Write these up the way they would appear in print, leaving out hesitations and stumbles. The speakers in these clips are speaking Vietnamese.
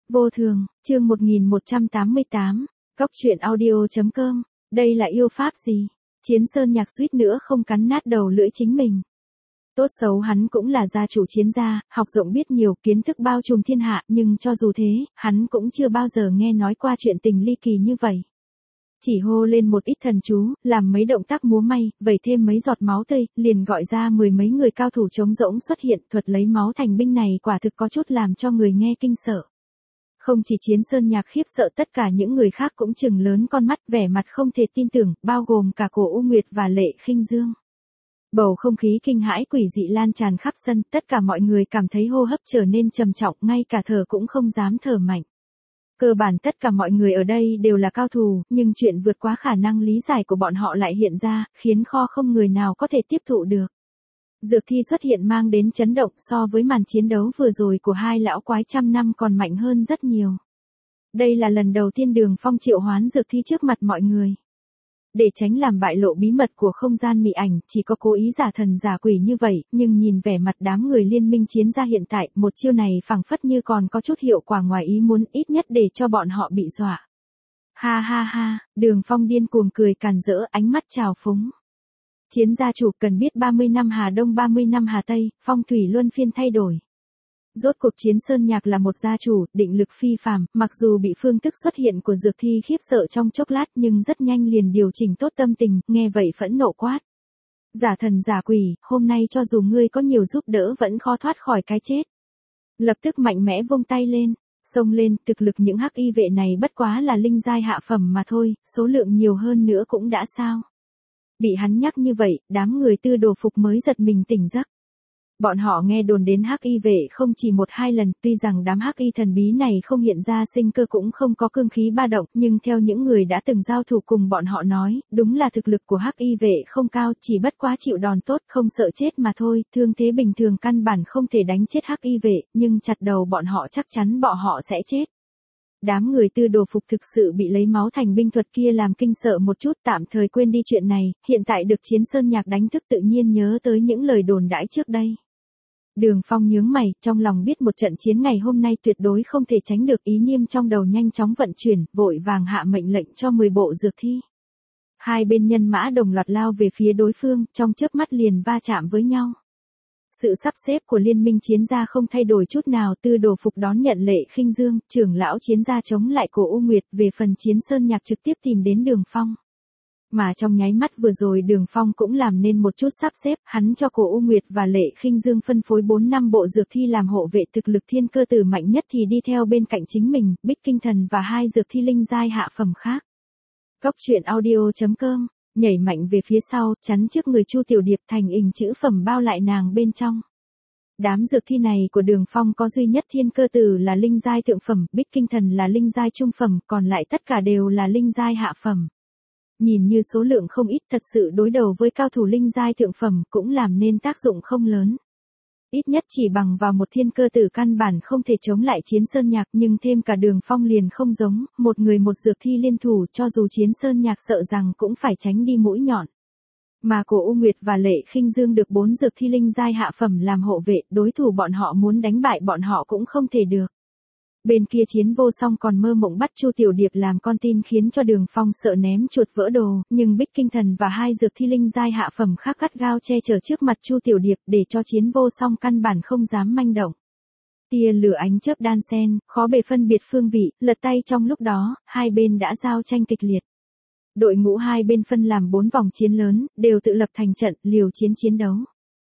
Vô thường, chương 1188, Cóc truyện audio.com, đây là yêu pháp gì? Chiến Sơn Nhạc suýt nữa không cắn nát đầu lưỡi chính mình. Tốt xấu hắn cũng là gia chủ Chiến gia, học rộng biết nhiều, kiến thức bao trùm thiên hạ, nhưng cho dù thế, hắn cũng chưa bao giờ nghe nói qua chuyện tình ly kỳ như vậy. Chỉ hô lên một ít thần chú, làm mấy động tác múa may, vẩy thêm mấy giọt máu tươi, liền gọi ra mười mấy người cao thủ trống rỗng xuất hiện, thuật lấy máu thành binh này quả thực có chút làm cho người nghe kinh sợ. Không chỉ Chiến Sơn Nhạc khiếp sợ, tất cả những người khác cũng trừng lớn con mắt, vẻ mặt không thể tin tưởng, bao gồm cả Cổ U Nguyệt và Lệ Khinh Dương. Bầu không khí kinh hãi quỷ dị lan tràn khắp sân, tất cả mọi người cảm thấy hô hấp trở nên trầm trọng, ngay cả thở cũng không dám thở mạnh. Cơ bản tất cả mọi người ở đây đều là cao thủ, nhưng chuyện vượt quá khả năng lý giải của bọn họ lại hiện ra, khiến kho không người nào có thể tiếp thụ được. Dược thi xuất hiện mang đến chấn động, so với màn chiến đấu vừa rồi của hai lão quái trăm năm còn mạnh hơn rất nhiều. Đây là lần đầu tiên Đường Phong triệu hoán dược thi trước mặt mọi người. Để tránh làm bại lộ bí mật của không gian mị ảnh, chỉ có cố ý giả thần giả quỷ như vậy, nhưng nhìn vẻ mặt đám người liên minh Chiến gia hiện tại, một chiêu này phảng phất như còn có chút hiệu quả ngoài ý muốn, ít nhất để cho bọn họ bị dọa. Ha ha ha, Đường Phong điên cuồng cười càn rỡ, ánh mắt trào phúng. Chiến gia chủ cần biết 30 năm Hà Đông 30 năm Hà Tây, phong thủy luân phiên thay đổi. Rốt cuộc Chiến Sơn Nhạc là một gia chủ, định lực phi phàm, mặc dù bị phương thức xuất hiện của dược thi khiếp sợ trong chốc lát nhưng rất nhanh liền điều chỉnh tốt tâm tình, nghe vậy phẫn nộ quát. Giả thần giả quỷ, hôm nay cho dù ngươi có nhiều giúp đỡ vẫn khó thoát khỏi cái chết. Lập tức mạnh mẽ vung tay lên, xông lên, thực lực những hắc y vệ này bất quá là linh giai hạ phẩm mà thôi, số lượng nhiều hơn nữa cũng đã sao. Bị hắn nhắc như vậy, đám người Tư Đồ Phục mới giật mình tỉnh giấc. Bọn họ nghe đồn đến hắc y vệ không chỉ một hai lần, tuy rằng đám hắc y thần bí này không hiện ra sinh cơ cũng không có cương khí ba động, nhưng theo những người đã từng giao thủ cùng bọn họ nói, đúng là thực lực của hắc y vệ không cao, chỉ bất quá chịu đòn tốt, không sợ chết mà thôi, thương thế bình thường căn bản không thể đánh chết hắc y vệ, nhưng chặt đầu bọn họ chắc chắn bọn họ sẽ chết. Đám người Tư Đồ Phục thực sự bị lấy máu thành binh thuật kia làm kinh sợ một chút, tạm thời quên đi chuyện này, hiện tại được Chiến Sơn Nhạc đánh thức tự nhiên nhớ tới những lời đồn đãi trước đây. Đường Phong nhướng mày, trong lòng biết một trận chiến ngày hôm nay tuyệt đối không thể tránh được, ý niệm trong đầu nhanh chóng vận chuyển, vội vàng hạ mệnh lệnh cho 10 bộ dược thi. Hai bên nhân mã đồng loạt lao về phía đối phương, trong chớp mắt liền va chạm với nhau. Sự sắp xếp của liên minh Chiến gia không thay đổi chút nào, Tư Đồ Phục đón nhận Lệ Khinh Dương, trưởng lão Chiến gia chống lại Cổ U Nguyệt, về phần Chiến Sơn Nhạc trực tiếp tìm đến Đường Phong. Mà trong nháy mắt vừa rồi Đường Phong cũng làm nên một chút sắp xếp, hắn cho Cổ U Nguyệt và Lệ Khinh Dương phân phối 4-5 bộ dược thi làm hộ vệ, thực lực thiên cơ tử mạnh nhất thì đi theo bên cạnh chính mình, Bích Kinh Thần và 2 dược thi linh giai hạ phẩm khác. Cóc truyện audio.com, nhảy mạnh về phía sau, chắn trước người Chu Tiểu Điệp, thành hình chữ phẩm bao lại nàng bên trong. Đám dược thi này của Đường Phong có duy nhất thiên cơ tử là linh giai thượng phẩm, Bích Kinh Thần là linh giai trung phẩm, còn lại tất cả đều là linh giai hạ phẩm. Nhìn như số lượng không ít, thật sự đối đầu với cao thủ linh giai thượng phẩm cũng làm nên tác dụng không lớn. Ít nhất chỉ bằng vào một thiên cơ tử căn bản không thể chống lại Chiến Sơn Nhạc, nhưng thêm cả Đường Phong liền không giống, một người một dược thi liên thủ, cho dù Chiến Sơn Nhạc sợ rằng cũng phải tránh đi mũi nhọn. Mà Cổ U Nguyệt và Lệ Khinh Dương được 4 dược thi linh giai hạ phẩm làm hộ vệ, đối thủ bọn họ muốn đánh bại bọn họ cũng không thể được. Bên kia Chiến Vô Song còn mơ mộng bắt Chu Tiểu Điệp làm con tin khiến cho Đường Phong sợ ném chuột vỡ đồ, nhưng Bích Kinh Thần và 2 dược thi linh giai hạ phẩm khác gắt gao che chở trước mặt Chu Tiểu Điệp, để cho Chiến Vô Song căn bản không dám manh động. Tia lửa ánh chớp đan xen, khó bề phân biệt phương vị, lật tay trong lúc đó, hai bên đã giao tranh kịch liệt. Đội ngũ hai bên phân làm 4 vòng chiến lớn, đều tự lập thành trận, liều chiến chiến đấu.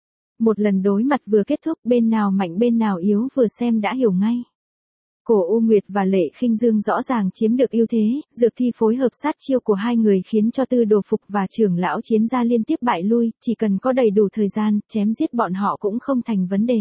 Một lần đối mặt vừa kết thúc, bên nào mạnh bên nào yếu vừa xem đã hiểu ngay. Cổ U Nguyệt và Lệ Khinh Dương rõ ràng chiếm được ưu thế, dược thi phối hợp sát chiêu của hai người khiến cho Tư Đồ Phục và trưởng lão Chiến gia liên tiếp bại lui, chỉ cần có đầy đủ thời gian, chém giết bọn họ cũng không thành vấn đề.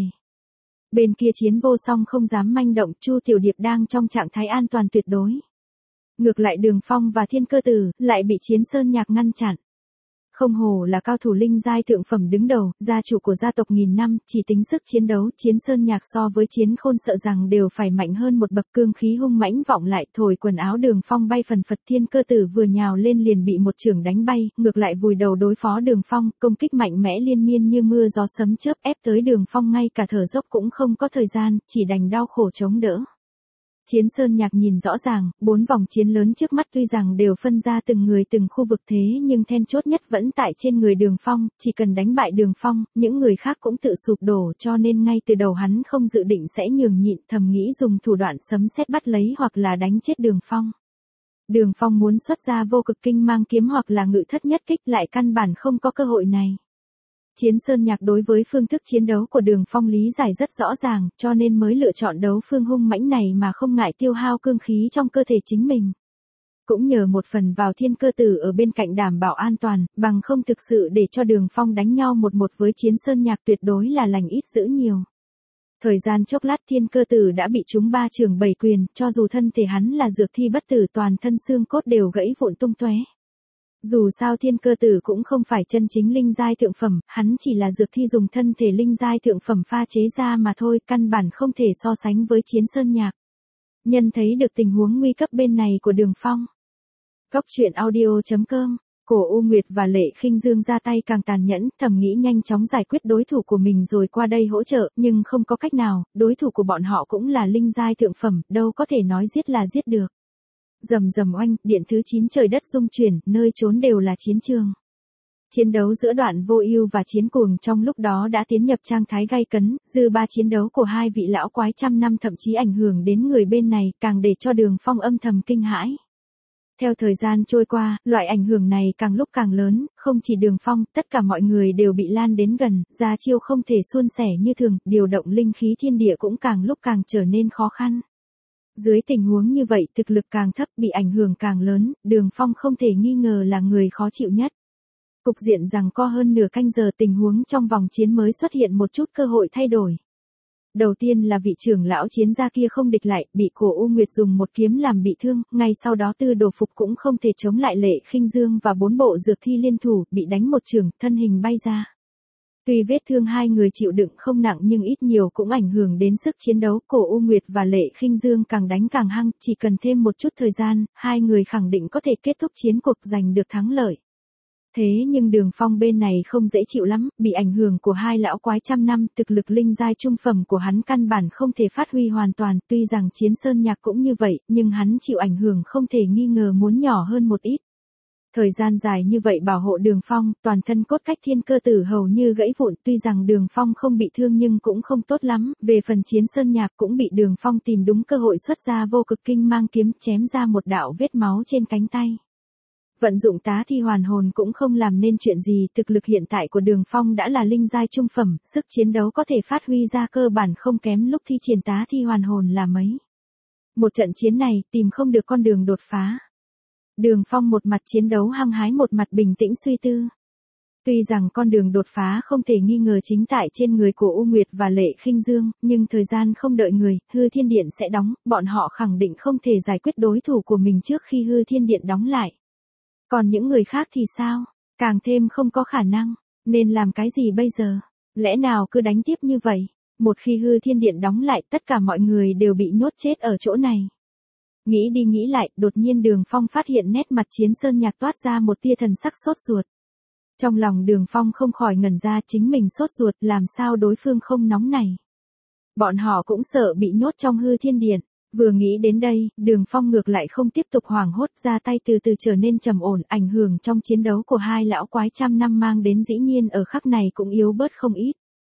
Bên kia Chiến Vô Song không dám manh động, Chu Tiểu Điệp đang trong trạng thái an toàn tuyệt đối. Ngược lại Đường Phong và Thiên Cơ Tử lại bị Chiến Sơn Nhạc ngăn chặn. Không hổ là cao thủ linh giai thượng phẩm đứng đầu, gia chủ của gia tộc nghìn năm, chỉ tính sức chiến đấu, Chiến Sơn Nhạc so với Chiến Khôn sợ rằng đều phải mạnh hơn một bậc, cương khí hung mãnh vọng lại, thổi quần áo Đường Phong bay phần phật. Thiên Cơ Tử vừa nhào lên liền bị một chưởng đánh bay, ngược lại vùi đầu đối phó Đường Phong, công kích mạnh mẽ liên miên như mưa gió sấm chớp ép tới Đường Phong, ngay cả thở dốc cũng không có thời gian, chỉ đành đau khổ chống đỡ. Chiến Sơn Nhạc nhìn rõ ràng, 4 vòng chiến lớn trước mắt tuy rằng đều phân ra từng người từng khu vực thế nhưng then chốt nhất vẫn tại trên người Đường Phong, chỉ cần đánh bại Đường Phong, những người khác cũng tự sụp đổ cho nên ngay từ đầu hắn không dự định sẽ nhường nhịn, thầm nghĩ dùng thủ đoạn sấm sét bắt lấy hoặc là đánh chết Đường Phong. Đường Phong muốn xuất ra vô cực kinh mang kiếm hoặc là ngự thất nhất kích lại căn bản không có cơ hội này. Chiến Sơn Nhạc đối với phương thức chiến đấu của Đường Phong lý giải rất rõ ràng, cho nên mới lựa chọn đấu phương hung mãnh này mà không ngại tiêu hao cương khí trong cơ thể chính mình. Cũng nhờ một phần vào Thiên Cơ Tử ở bên cạnh đảm bảo an toàn, bằng không thực sự để cho Đường Phong đánh nhau một với Chiến Sơn Nhạc tuyệt đối là lành ít dữ nhiều. Thời gian chốc lát Thiên Cơ Tử đã bị trúng 3 trường 7 quyền, cho dù thân thể hắn là dược thi bất tử toàn thân xương cốt đều gãy vụn tung tóe. Dù sao Thiên Cơ Tử cũng không phải chân chính linh giai thượng phẩm, hắn chỉ là dược thi dùng thân thể linh giai thượng phẩm pha chế ra mà thôi, căn bản không thể so sánh với Chiến Sơn Nhạc. Nhân thấy được tình huống nguy cấp bên này của Đường Phong. Cóc truyện audio.com, Cổ U Nguyệt và Lệ Khinh Dương ra tay càng tàn nhẫn, thầm nghĩ nhanh chóng giải quyết đối thủ của mình rồi qua đây hỗ trợ, nhưng không có cách nào, đối thủ của bọn họ cũng là linh giai thượng phẩm, đâu có thể nói giết là giết được. Rầm rầm oanh, điện thứ 9 trời đất rung chuyển, nơi trốn đều là chiến trường. Chiến đấu giữa Đoạn Vô Ưu và Chiến Cuồng trong lúc đó đã tiến nhập trạng thái gay cấn, dư ba chiến đấu của hai vị lão quái trăm năm thậm chí ảnh hưởng đến người bên này, càng để cho Đường Phong âm thầm kinh hãi. Theo thời gian trôi qua, loại ảnh hưởng này càng lúc càng lớn, không chỉ Đường Phong, tất cả mọi người đều bị lan đến gần, ra chiêu không thể suôn sẻ như thường, điều động linh khí thiên địa cũng càng lúc càng trở nên khó khăn. Dưới tình huống như vậy thực lực càng thấp bị ảnh hưởng càng lớn, Đường Phong không thể nghi ngờ là người khó chịu nhất. Cục diện giằng co hơn nửa canh giờ tình huống trong vòng chiến mới xuất hiện một chút cơ hội thay đổi. Đầu tiên là vị trưởng lão chiến gia kia không địch lại, bị Cổ U Nguyệt dùng một kiếm làm bị thương, ngay sau đó Tư Đồ Phục cũng không thể chống lại Lệ Khinh Dương và 4 bộ dược thi liên thủ, bị đánh một chưởng, thân hình bay ra. Tuy vết thương hai người chịu đựng không nặng nhưng ít nhiều cũng ảnh hưởng đến sức chiến đấu, Cổ U Nguyệt và Lệ Khinh Dương càng đánh càng hăng, chỉ cần thêm một chút thời gian, hai người khẳng định có thể kết thúc chiến cuộc giành được thắng lợi. Thế nhưng Đường Phong bên này không dễ chịu lắm, bị ảnh hưởng của hai lão quái trăm năm, thực lực linh giai trung phẩm của hắn căn bản không thể phát huy hoàn toàn, tuy rằng Chiến Sơn Nhạc cũng như vậy, nhưng hắn chịu ảnh hưởng không thể nghi ngờ muốn nhỏ hơn một ít. Thời gian dài như vậy bảo hộ Đường Phong, toàn thân cốt cách Thiên Cơ Tử hầu như gãy vụn, tuy rằng Đường Phong không bị thương nhưng cũng không tốt lắm, về phần Chiến Sơn Nhạc cũng bị Đường Phong tìm đúng cơ hội xuất ra vô cực kinh mang kiếm chém ra một đạo vết máu trên cánh tay. Vận dụng tá thi hoàn hồn cũng không làm nên chuyện gì, thực lực hiện tại của Đường Phong đã là linh giai trung phẩm, sức chiến đấu có thể phát huy ra cơ bản không kém lúc thi triển tá thi hoàn hồn là mấy. Một trận chiến này tìm không được con đường đột phá. Đường Phong một mặt chiến đấu hăng hái một mặt bình tĩnh suy tư. Tuy rằng con đường đột phá không thể nghi ngờ chính tại trên người của U Nguyệt và Lệ Khinh Dương, nhưng thời gian không đợi người, Hư Thiên Điện sẽ đóng, bọn họ khẳng định không thể giải quyết đối thủ của mình trước khi Hư Thiên Điện đóng lại. Còn những người khác thì sao? Càng thêm không có khả năng, nên làm cái gì bây giờ? Lẽ nào cứ đánh tiếp như vậy? Một khi Hư Thiên Điện đóng lại tất cả mọi người đều bị nhốt chết ở chỗ này. Nghĩ đi nghĩ lại, đột nhiên Đường Phong phát hiện nét mặt Chiến Sơn Nhạc toát ra một tia thần sắc sốt ruột. Trong lòng Đường Phong không khỏi ngẩn ra, chính mình sốt ruột làm sao đối phương không nóng này. Bọn họ cũng sợ bị nhốt trong Hư Thiên Điện. Vừa nghĩ đến đây, Đường Phong ngược lại không tiếp tục hoảng hốt, ra tay từ từ trở nên trầm ổn, ảnh hưởng trong chiến đấu của hai lão quái trăm năm mang đến dĩ nhiên ở khắc này cũng yếu bớt không ít.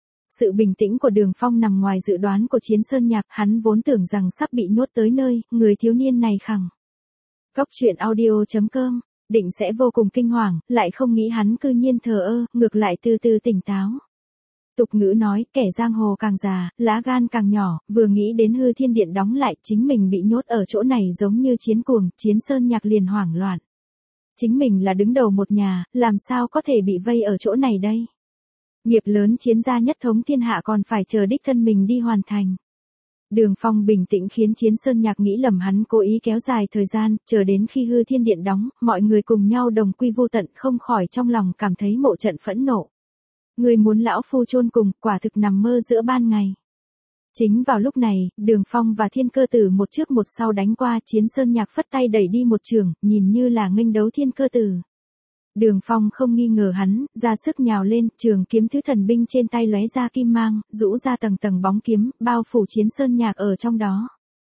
Sự bình tĩnh của Đường Phong nằm ngoài dự đoán của Chiến Sơn Nhạc, hắn vốn tưởng rằng sắp bị nhốt tới nơi, người thiếu niên này khẳng. Cóc truyện audio.com, định sẽ vô cùng kinh hoàng, lại không nghĩ hắn cư nhiên thờ ơ, ngược lại từ từ tỉnh táo. Tục ngữ nói, kẻ giang hồ càng già, lá gan càng nhỏ, vừa nghĩ đến Hư Thiên Điện đóng lại, chính mình bị nhốt ở chỗ này giống như Chiến Cuồng, Chiến Sơn Nhạc liền hoảng loạn. Chính mình là đứng đầu một nhà, làm sao có thể bị vây ở chỗ này đây? Nghiệp lớn chiến gia nhất thống thiên hạ còn phải chờ đích thân mình đi hoàn thành. Đường Phong bình tĩnh khiến Chiến Sơn Nhạc nghĩ lầm hắn cố ý kéo dài thời gian, chờ đến khi Hư Thiên Điện đóng, mọi người cùng nhau đồng quy vô tận, không khỏi trong lòng cảm thấy một trận phẫn nộ. Người muốn lão phu chôn cùng, quả thực nằm mơ giữa ban ngày. Chính vào lúc này, Đường Phong và Thiên Cơ Tử một trước một sau đánh qua, Chiến Sơn Nhạc phất tay đẩy đi một trường, nhìn như là nghênh đấu Thiên Cơ Tử. Đường Phong không nghi ngờ hắn, ra sức nhào lên, trường kiếm thứ thần binh trên tay lóe ra kim mang, rũ ra tầng tầng bóng kiếm, bao phủ Chiến Sơn Nhạc ở trong đó.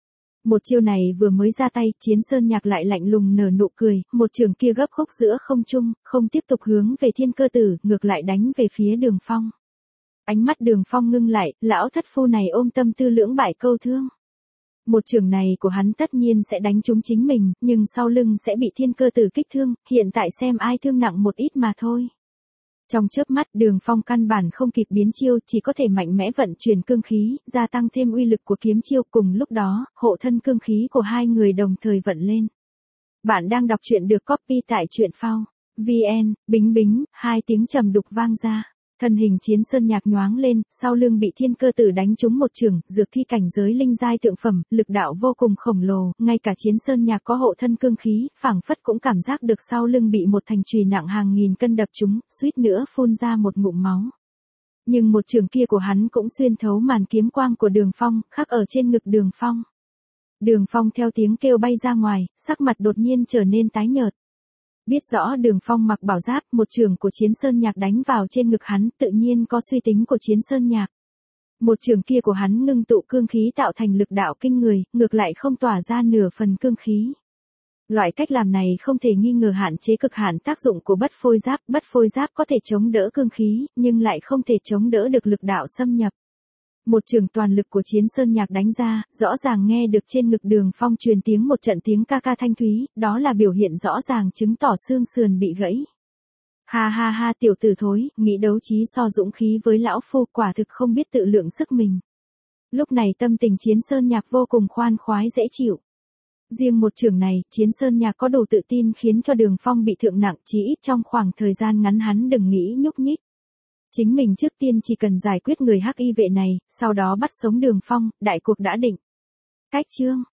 Một chiêu này vừa mới ra tay, Chiến Sơn Nhạc lại lạnh lùng nở nụ cười, một trường kia gấp khúc giữa không trung, không tiếp tục hướng về Thiên Cơ Tử, ngược lại đánh về phía Đường Phong. Ánh mắt Đường Phong ngưng lại, lão thất phu này ôm tâm tư lưỡng bại câu thương. Một trường này của hắn tất nhiên sẽ đánh trúng chính mình, nhưng sau lưng sẽ bị Thiên Cơ Tử kích thương, hiện tại xem ai thương nặng một ít mà thôi. Trong chớp mắt Đường Phong căn bản không kịp biến chiêu, chỉ có thể mạnh mẽ vận chuyển cương khí, gia tăng thêm uy lực của kiếm chiêu. Cùng lúc đó, hộ thân cương khí của hai người đồng thời vận lên. Bạn đang đọc truyện được copy tại truyện phao VN, bính bính, hai tiếng trầm đục vang ra. Thân hình Chiến Sơn Nhạc nhoáng lên, sau lưng bị Thiên Cơ Tử đánh trúng một chưởng, dược thi cảnh giới linh giai thượng phẩm, lực đạo vô cùng khổng lồ, ngay cả Chiến Sơn Nhạc có hộ thân cương khí, phảng phất cũng cảm giác được sau lưng bị một thành chùy nặng hàng nghìn cân đập trúng, suýt nữa phun ra một ngụm máu. Nhưng một chưởng kia của hắn cũng xuyên thấu màn kiếm quang của Đường Phong, khắc ở trên ngực Đường Phong. Đường Phong theo tiếng kêu bay ra ngoài, sắc mặt đột nhiên trở nên tái nhợt. Biết rõ Đường Phong mặc bảo giáp, một chưởng của Chiến Sơn Nhạc đánh vào trên ngực hắn, tự nhiên có suy tính của Chiến Sơn Nhạc. Một chưởng kia của hắn ngưng tụ cương khí tạo thành lực đạo kinh người, ngược lại không tỏa ra nửa phần cương khí. Loại cách làm này không thể nghi ngờ hạn chế cực hạn tác dụng của bất phôi giáp có thể chống đỡ cương khí, nhưng lại không thể chống đỡ được lực đạo xâm nhập. Một chưởng toàn lực của Chiến Sơn Nhạc đánh ra, rõ ràng nghe được trên ngực Đường Phong truyền tiếng một trận tiếng ca ca thanh thúy, đó là biểu hiện rõ ràng chứng tỏ xương sườn bị gãy. Ha ha ha, tiểu tử thối, nghĩ đấu trí so dũng khí với lão phu, quả thực không biết tự lượng sức mình. Lúc này tâm tình Chiến Sơn Nhạc vô cùng khoan khoái dễ chịu. Riêng một chưởng này, Chiến Sơn Nhạc có đủ tự tin khiến cho Đường Phong bị thương nặng, chí ít trong khoảng thời gian ngắn hắn đừng nghĩ nhúc nhích. Chính mình trước tiên chỉ cần giải quyết người hắc y vệ này, sau đó bắt sống Đường Phong, đại cuộc đã định. Cách chương